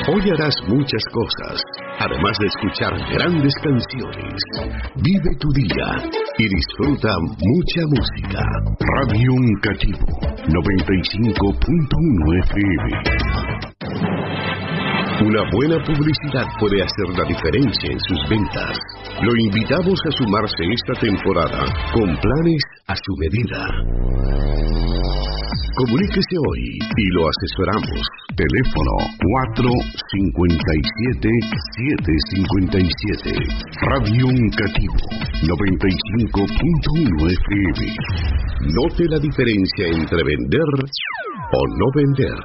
Hoy harás muchas cosas, además de escuchar grandes canciones. Vive tu día y disfruta mucha música. Radio Uncativo, 95.1 FM. Una buena publicidad puede hacer la diferencia en sus ventas. Lo invitamos a sumarse esta temporada con planes a su medida. Comuníquese hoy y lo asesoramos. Teléfono 457-757. Radio Uncativo, 95.1 FM. Note la diferencia entre vender o no vender.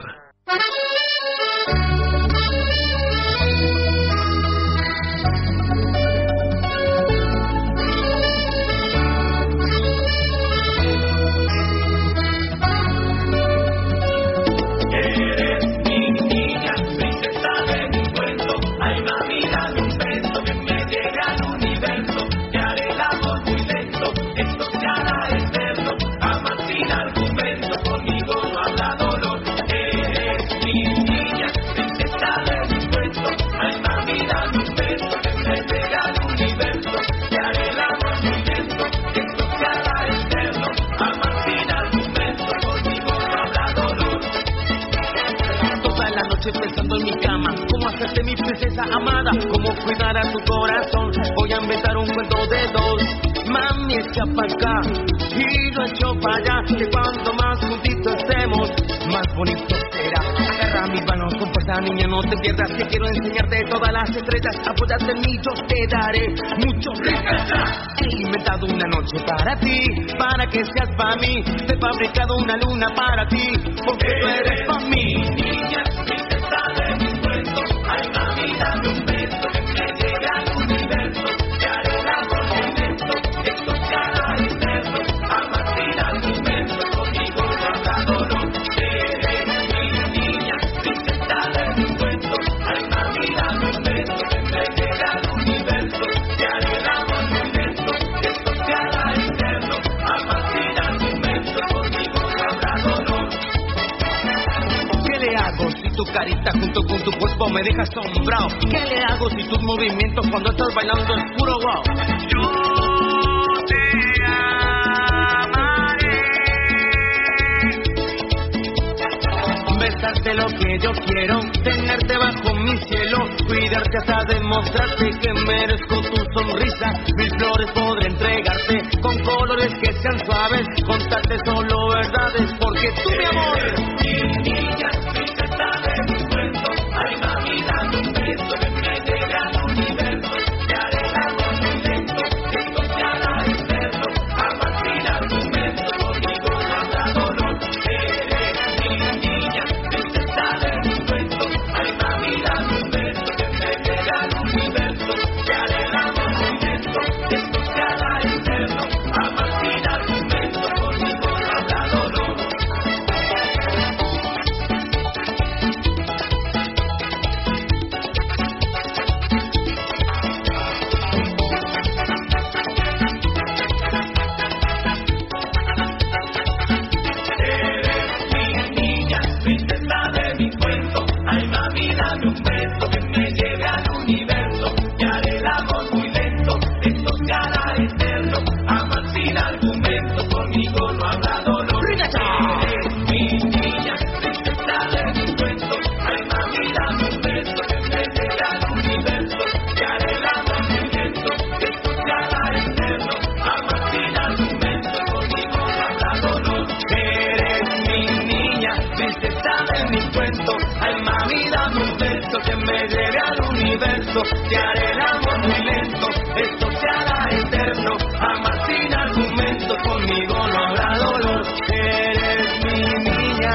Pensando en mi cama, cómo hacerte mi princesa amada, cómo cuidar a tu corazón. Voy a inventar un cuento de dos. Mami, escapa acá y lo echo para allá. Que cuanto más juntitos estemos, más bonito será. Agarra mis manos con fuerza, niña, no te pierdas. Que quiero enseñarte todas las estrellas. Apóyate en mí, yo te daré mucho riqueza. He inventado una noche para ti, para que seas para mí. Te he fabricado una luna para ti, porque tú eres para mí, niña. Tu carita junto con tu cuerpo me deja asombrado. ¿Qué le hago si tus movimientos cuando estás bailando es puro wow? Yo te amaré. Besarte lo que yo quiero, tenerte bajo mi cielo, cuidarte hasta demostrarte que merezco tu sonrisa. Mil flores podré entregarte con colores que sean suaves, contarte solo verdades porque tú, mi amor, mi niña. Te haré el amor muy lento, esto se hará eterno, amar sin argumento, conmigo no habrá dolor, eres mi niña.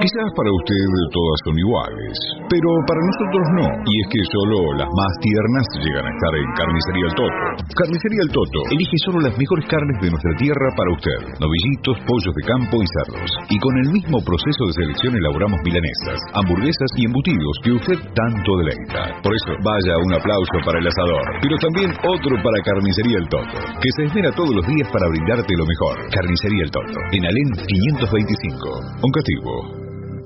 Quizás para usted todas son iguales, pero para nosotros no. Y es que solo las más tiernas llegan a estar en Carnicería El Toto. Carnicería El Toto elige solo las mejores carnes de nuestra tierra para usted. Novillitos, pollos de campo y cerdos. Y con el mismo proceso de selección elaboramos milanesas, hamburguesas y embutidos que usted tanto deleita. Por eso, vaya un aplauso para el asador, pero también otro para Carnicería El Toto, que se esmera todos los días para brindarte lo mejor. Carnicería El Toto, en Alén 525, Oncativo.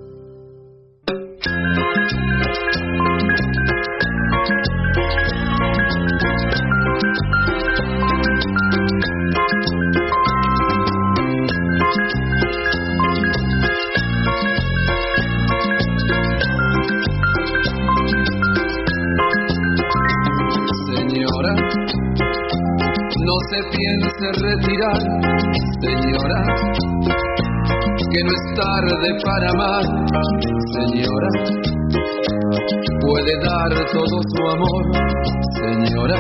Piense retirar, señora, que no es tarde para amar, señora, puede dar todo su amor, señora,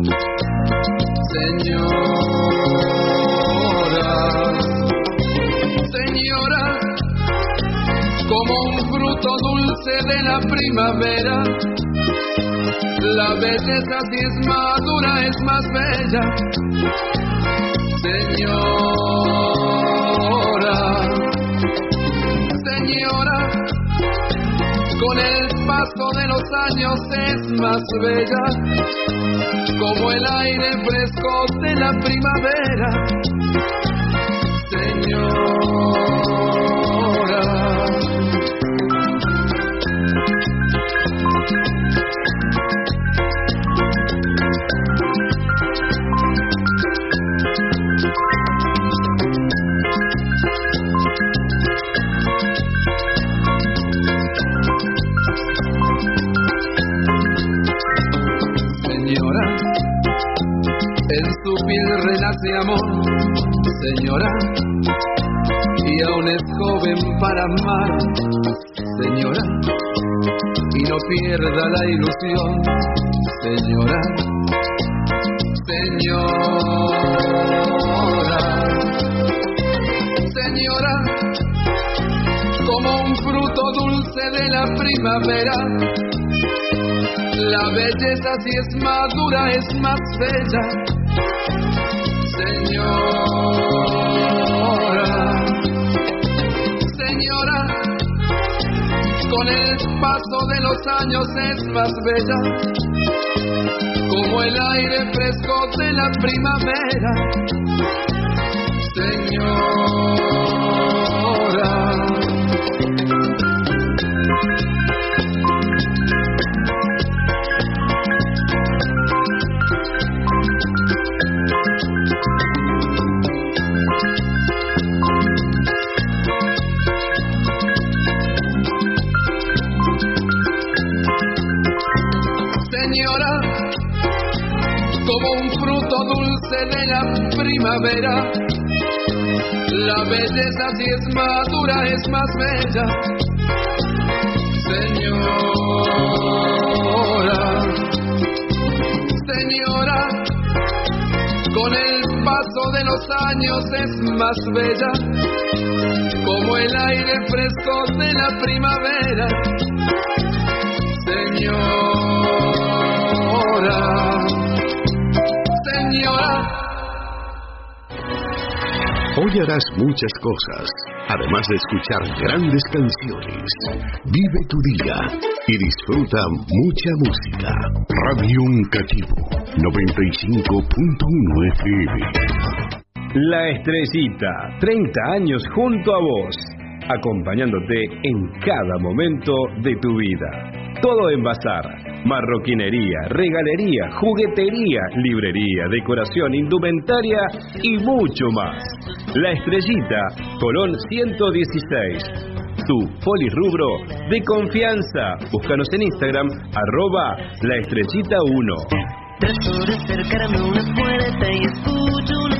señora, como un fruto dulce de la primavera, la belleza si es madura es más bella, señora, con el paso de los años es más bella, como el aire fresco de la primavera, señora. En su piel renace amor, señora, y aún es joven para amar, señora, y no pierda la ilusión, señora, señora, como un fruto dulce de la primavera, la belleza si es madura es más bella, señora, con el paso de los años es más bella, como el aire fresco de la primavera, señora. Como un fruto dulce de la primavera, la belleza si es madura es más bella, señora, con el paso de los años es más bella, como el aire fresco de la primavera, señora. Hoy harás muchas cosas, además de escuchar grandes canciones. Vive tu día y disfruta mucha música. Radio Oncativo 95.1 FM. La Estrellita, 30 años junto a vos, acompañándote en cada momento de tu vida. Todo en bazar, marroquinería, regalería, juguetería, librería, decoración, indumentaria y mucho más. La Estrellita, Colón 116. Tu polirrubro de confianza. Búscanos en Instagram, @laestrellita1. Trato de acercarme a una puerta y escucho una